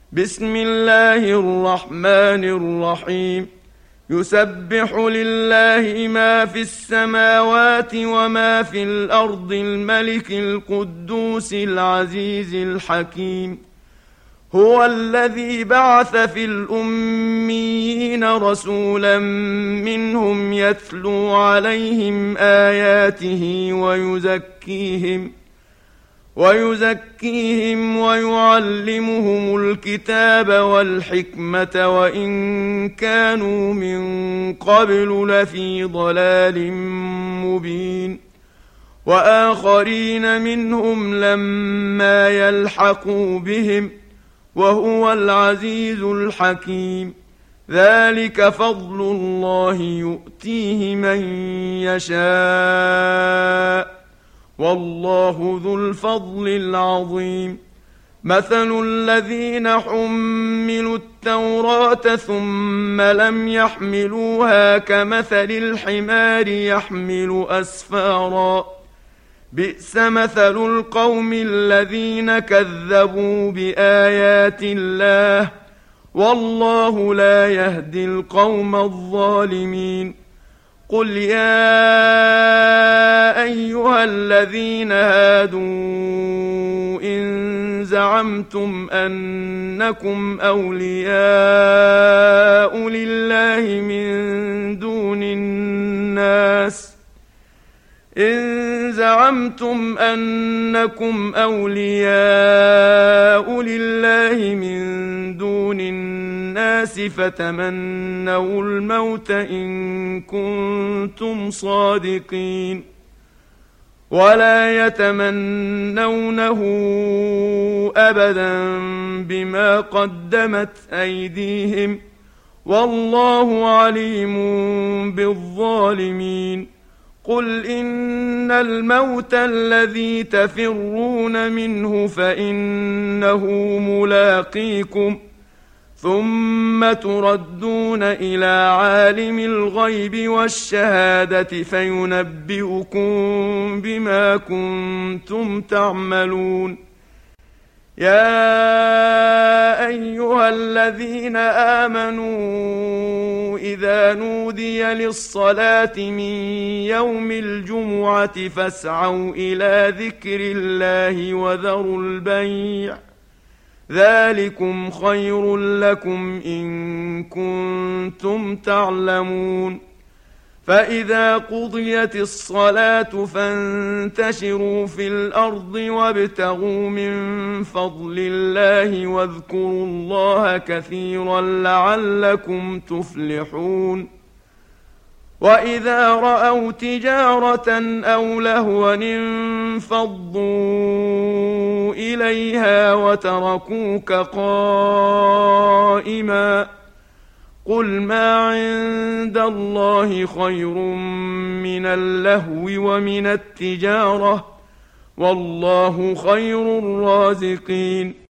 بسم الله الرحمن الرحيم. يسبح لله ما في السماوات وما في الأرض الملك القدوس العزيز الحكيم. هو الذي بعث في الأميين رسولا منهم يتلو عليهم آياته ويزكيهم ويعلمهم الكتاب والحكمة وإن كانوا من قبل لفي ضلال مبين. وآخرين منهم لما يلحقوا بهم وهو العزيز الحكيم. ذلك فضل الله يؤتيه من يشاء والله ذو الفضل العظيم. مثل الذين حملوا التوراة ثم لم يحملوها كمثل الحمار يحمل أسفارا. بئس مثل القوم الذين كذبوا بآيات الله والله لا يهدي القوم الظالمين. قل يا أيها الذين هادوا إن زعمتم أنكم أولياء لله من دون الناس فتمنوا الموت إن كنتم صادقين ولا يتمنونه أبدا بما قدمت أيديهم والله عليم بالظالمين. قل إن الموت الذي تفرون منه فإنه ملاقيكم ثم تردون إلى عالم الغيب والشهادة فينبئكم بما كنتم تعملون. يا أيها الذين آمنوا إذا نودي للصلاة من يوم الجمعة فاسعوا إلى ذكر الله وذروا البيع ذلكم خير لكم إن كنتم تعلمون. فإذا قضيت الصلاة فانتشروا في الأرض وابتغوا من فضل الله واذكروا الله كثيرا لعلكم تفلحون. وإذا رأوا تجارة أو لهوا انفضوا إليها وتركوك قائما. قل ما عند الله خير من اللهو ومن التجارة والله خير الرازقين.